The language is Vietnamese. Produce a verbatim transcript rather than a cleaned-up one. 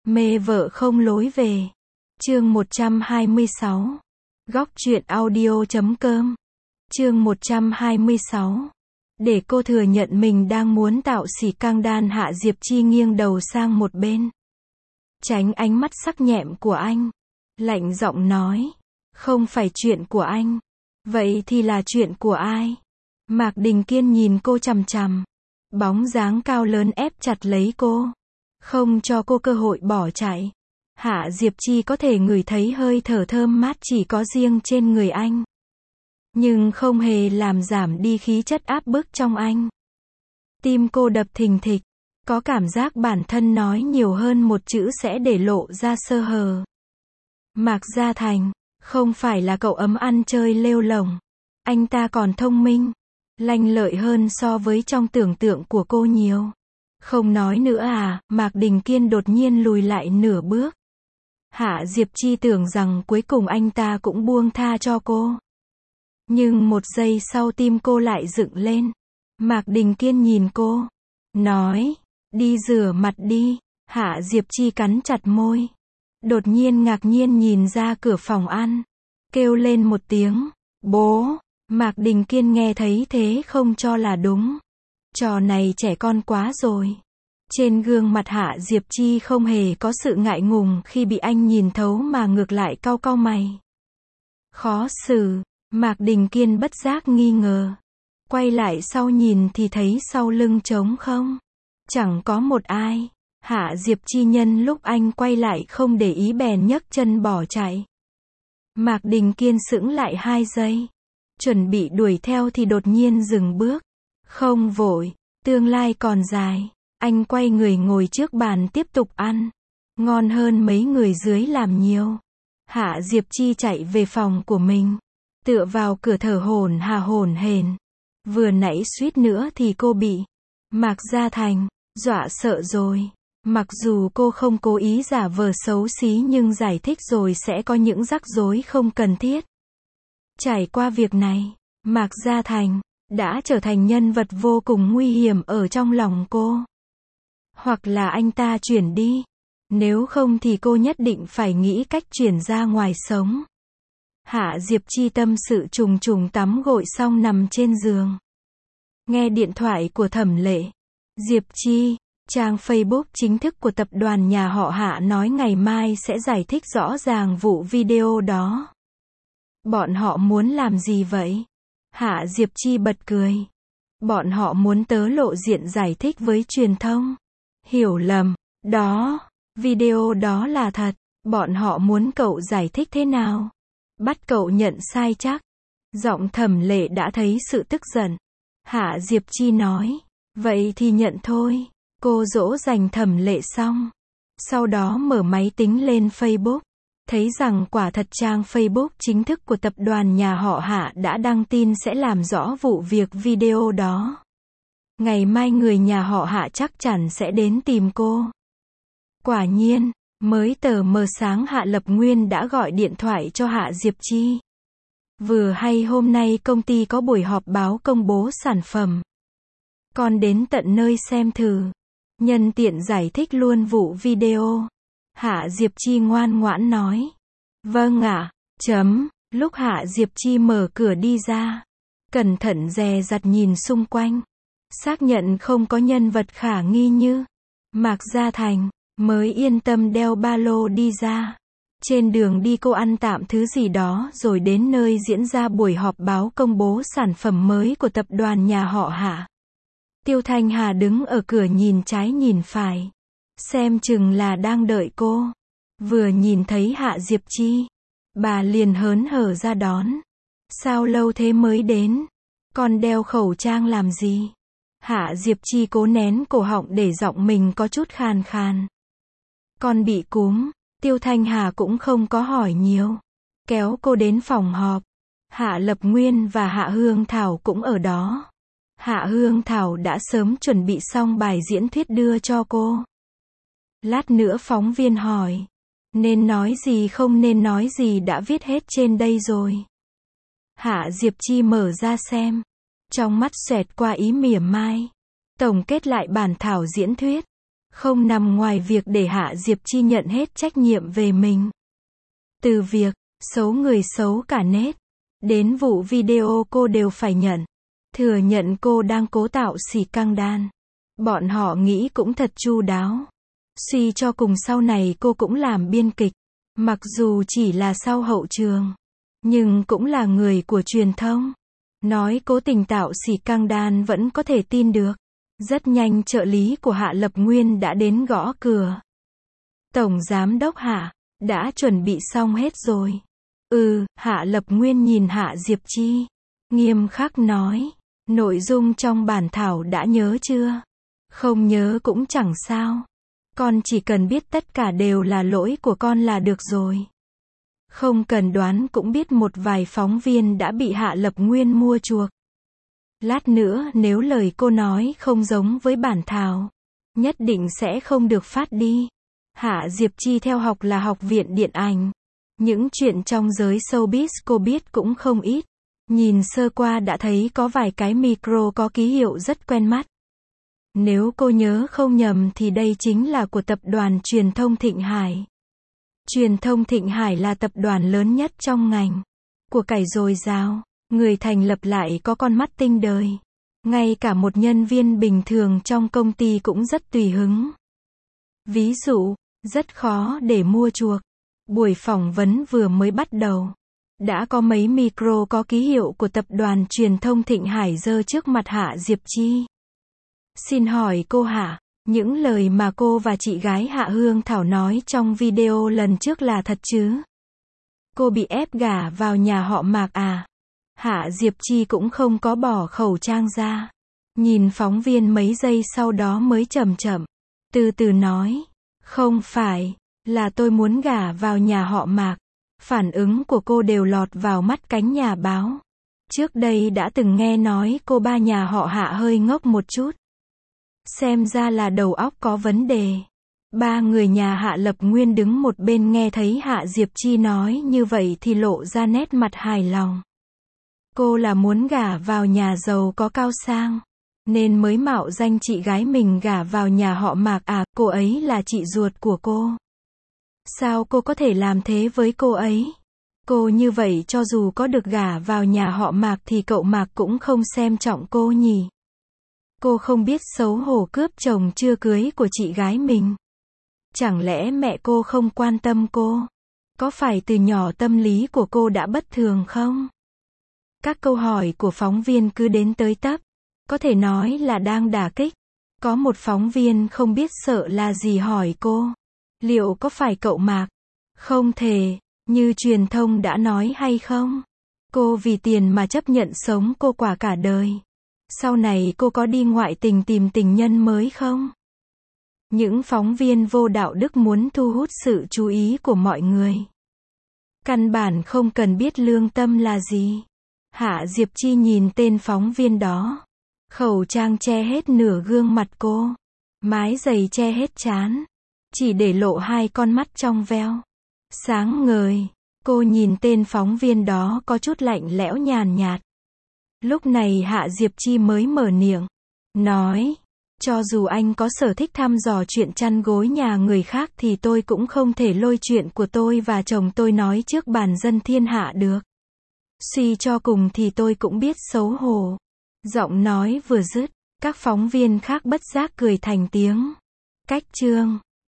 Mê vợ không lối về. Chương một trăm hai mươi sáu. Góc truyện audio chấm com. Chương một trăm hai mươi sáu. Để cô thừa nhận mình đang muốn tạo xỉ căng đan, Hạ Diệp Chi nghiêng đầu sang một bên, tránh ánh mắt sắc nhẹm của anh, lạnh giọng nói, không phải chuyện của anh. Vậy thì là chuyện của ai? Mạc Đình Kiên nhìn cô chằm chằm, bóng dáng cao lớn ép chặt lấy cô, không cho cô cơ hội bỏ chạy. Hạ Diệp Chi có thể ngửi thấy hơi thở thơm mát chỉ có riêng trên người anh, nhưng không hề làm giảm đi khí chất áp bức trong anh. Tim cô đập thình thịch, có cảm giác bản thân nói nhiều hơn một chữ sẽ để lộ ra sơ hở. Mạc Gia Thành, không phải là cậu ấm ăn chơi lêu lổng. Anh ta còn thông minh, lanh lợi hơn so với trong tưởng tượng của cô nhiều. Không nói nữa à? Mạc Đình Kiên đột nhiên lùi lại nửa bước. Hạ Diệp Chi tưởng rằng cuối cùng anh ta cũng buông tha cho cô. Nhưng một giây sau tim cô lại dựng lên. Mạc Đình Kiên nhìn cô, nói, đi rửa mặt đi. Hạ Diệp Chi cắn chặt môi, đột nhiên ngạc nhiên nhìn ra cửa phòng ăn, kêu lên một tiếng, bố. Mạc Đình Kiên nghe thấy thế không cho là đúng. Trò này trẻ con quá rồi. Trên gương mặt Hạ Diệp Chi không hề có sự ngại ngùng khi bị anh nhìn thấu mà ngược lại cau cau mày. Khó xử. Mạc Đình Kiên bất giác nghi ngờ. Quay lại sau nhìn thì thấy sau lưng trống không. Chẳng có một ai. Hạ Diệp Chi nhân lúc anh quay lại không để ý bèn nhấc chân bỏ chạy. Mạc Đình Kiên sững lại hai giây, chuẩn bị đuổi theo thì đột nhiên dừng bước. Không vội, tương lai còn dài. Anh quay người ngồi trước bàn tiếp tục ăn. Ngon hơn mấy người dưới làm nhiều. Hạ Diệp Chi chạy về phòng của mình, tựa vào cửa thở hổn hà hổn hển. Vừa nãy suýt nữa thì cô bị Mạc Gia Thành dọa sợ rồi. Mặc dù cô không cố ý giả vờ xấu xí nhưng giải thích rồi sẽ có những rắc rối không cần thiết. Trải qua việc này, Mạc Gia Thành đã trở thành nhân vật vô cùng nguy hiểm ở trong lòng cô. Hoặc là anh ta chuyển đi, nếu không thì cô nhất định phải nghĩ cách chuyển ra ngoài sống. Hạ Diệp Chi tâm sự trùng trùng tắm gội xong nằm trên giường, nghe điện thoại của Thẩm Lệ. Diệp Chi, trang Facebook chính thức của tập đoàn nhà họ Hạ nói ngày mai sẽ giải thích rõ ràng vụ video đó. Bọn họ muốn làm gì vậy? Hạ Diệp Chi bật cười. Bọn họ muốn tớ lộ diện giải thích với truyền thông. Hiểu lầm, đó, video đó là thật. Bọn họ muốn cậu giải thích thế nào? Bắt cậu nhận sai chắc. Giọng Thẩm Lệ đã thấy sự tức giận. Hạ Diệp Chi nói, vậy thì nhận thôi. Cô dỗ dành Thẩm Lệ xong, sau đó mở máy tính lên Facebook, thấy rằng quả thật trang Facebook chính thức của tập đoàn nhà họ Hạ đã đăng tin sẽ làm rõ vụ việc video đó. Ngày mai người nhà họ Hạ chắc chắn sẽ đến tìm cô. Quả nhiên, mới tờ mờ sáng Hạ Lập Nguyên đã gọi điện thoại cho Hạ Diệp Chi. Vừa hay hôm nay công ty có buổi họp báo công bố sản phẩm. Con đến tận nơi xem thử. Nhân tiện giải thích luôn vụ video. Hạ Diệp Chi ngoan ngoãn nói. Vâng ạ, chấm. Lúc Hạ Diệp Chi mở cửa đi ra, cẩn thận dè dặt nhìn xung quanh, xác nhận không có nhân vật khả nghi như Mạc Gia Thành, mới yên tâm đeo ba lô đi ra. Trên đường đi cô ăn tạm thứ gì đó rồi đến nơi diễn ra buổi họp báo công bố sản phẩm mới của tập đoàn nhà họ Hạ. Tiêu Thanh Hà đứng ở cửa nhìn trái nhìn phải, xem chừng là đang đợi cô. Vừa nhìn thấy Hạ Diệp Chi, bà liền hớn hở ra đón. Sao lâu thế mới đến? Con đeo khẩu trang làm gì? Hạ Diệp Chi cố nén cổ họng để giọng mình có chút khàn khàn. Con bị cúm. Tiêu Thanh Hà cũng không có hỏi nhiều, kéo cô đến phòng họp. Hạ Lập Nguyên và Hạ Hương Thảo cũng ở đó. Hạ Hương Thảo đã sớm chuẩn bị xong bài diễn thuyết đưa cho cô. Lát nữa phóng viên hỏi, nên nói gì không nên nói gì đã viết hết trên đây rồi. Hạ Diệp Chi mở ra xem, trong mắt xoẹt qua ý mỉa mai. Tổng kết lại bản thảo diễn thuyết. không nằm ngoài việc để Hạ Diệp Chi nhận hết trách nhiệm về mình. Từ việc xấu người xấu cả nết, đến vụ video cô đều phải nhận. Thừa nhận cô đang cố tạo xì căng đan. Bọn họ nghĩ cũng thật chu đáo. Suy cho cùng sau này cô cũng làm biên kịch. Mặc dù chỉ là sau hậu trường, nhưng cũng là người của truyền thông. Nói cố tình tạo xì căng đan vẫn có thể tin được. Rất nhanh trợ lý của Hạ Lập Nguyên đã đến gõ cửa. Tổng giám đốc Hạ, đã chuẩn bị xong hết rồi. Ừ, Hạ Lập Nguyên nhìn Hạ Diệp Chi, nghiêm khắc nói, nội dung trong bản thảo đã nhớ chưa? Không nhớ cũng chẳng sao. Con chỉ cần biết tất cả đều là lỗi của con là được rồi. Không cần đoán cũng biết một vài phóng viên đã bị Hạ Lập Nguyên mua chuộc. Lát nữa nếu lời cô nói không giống với bản thảo, nhất định sẽ không được phát đi. Hạ Diệp Chi theo học là học viện điện ảnh. Những chuyện trong giới showbiz cô biết cũng không ít. Nhìn sơ qua đã thấy có vài cái micro có ký hiệu rất quen mắt. Nếu cô nhớ không nhầm thì đây chính là của tập đoàn truyền thông Thịnh Hải. Truyền thông Thịnh Hải là tập đoàn lớn nhất trong ngành. Của cải dồi dào, người thành lập lại có con mắt tinh đời. Ngay cả một nhân viên bình thường trong công ty cũng rất tùy hứng. Ví dụ, rất khó để mua chuộc. Buổi phỏng vấn vừa mới bắt đầu, đã có mấy micro có ký hiệu của tập đoàn truyền thông Thịnh Hải giơ trước mặt Hạ Diệp Chi. Xin hỏi cô Hạ, những lời mà cô và chị gái Hạ Hương Thảo nói trong video lần trước là thật chứ? Cô bị ép gả vào nhà họ Mạc à? Hạ Diệp Chi cũng không có bỏ khẩu trang ra. Nhìn phóng viên mấy giây sau đó mới chậm chậm, từ từ nói, không phải, là tôi muốn gả vào nhà họ Mạc. Phản ứng của cô đều lọt vào mắt cánh nhà báo. Trước đây đã từng nghe nói cô ba nhà họ Hạ hơi ngốc một chút. Xem ra là đầu óc có vấn đề. Ba người nhà Hạ Lập Nguyên đứng một bên nghe thấy Hạ Diệp Chi nói như vậy thì lộ ra nét mặt hài lòng. Cô là muốn gả vào nhà giàu có cao sang, nên mới mạo danh chị gái mình gả vào nhà họ Mạc à? Cô ấy là chị ruột của cô. Sao cô có thể làm thế với cô ấy? Cô như vậy cho dù có được gả vào nhà họ Mạc thì cậu Mạc cũng không xem trọng cô nhỉ? Cô không biết xấu hổ cướp chồng chưa cưới của chị gái mình. Chẳng lẽ mẹ cô không quan tâm cô? Có phải từ nhỏ tâm lý của cô đã bất thường không? Các câu hỏi của phóng viên cứ đến tới tấp, có thể nói là đang đả kích. Có một phóng viên không biết sợ là gì hỏi cô, liệu có phải cậu Mạc? Không thể, như truyền thông đã nói hay không? Cô vì tiền mà chấp nhận sống cô quả cả đời. Sau này cô có đi ngoại tình tìm tình nhân mới không? Những phóng viên vô đạo đức muốn thu hút sự chú ý của mọi người. Căn bản không cần biết lương tâm là gì. Hạ Diệp Chi nhìn tên phóng viên đó. Khẩu trang che hết nửa gương mặt cô. Mái giày che hết trán. Chỉ để lộ hai con mắt trong veo. Sáng ngời. Cô nhìn tên phóng viên đó có chút lạnh lẽo nhàn nhạt. Lúc này Hạ Diệp Chi mới mở miệng. Nói. Cho dù anh có sở thích thăm dò chuyện chăn gối nhà người khác thì tôi cũng không thể lôi chuyện của tôi và chồng tôi nói trước bàn dân thiên hạ được. Suy cho cùng thì tôi cũng biết xấu hổ. Giọng nói vừa dứt, các phóng viên khác bất giác cười thành tiếng. Cách chương.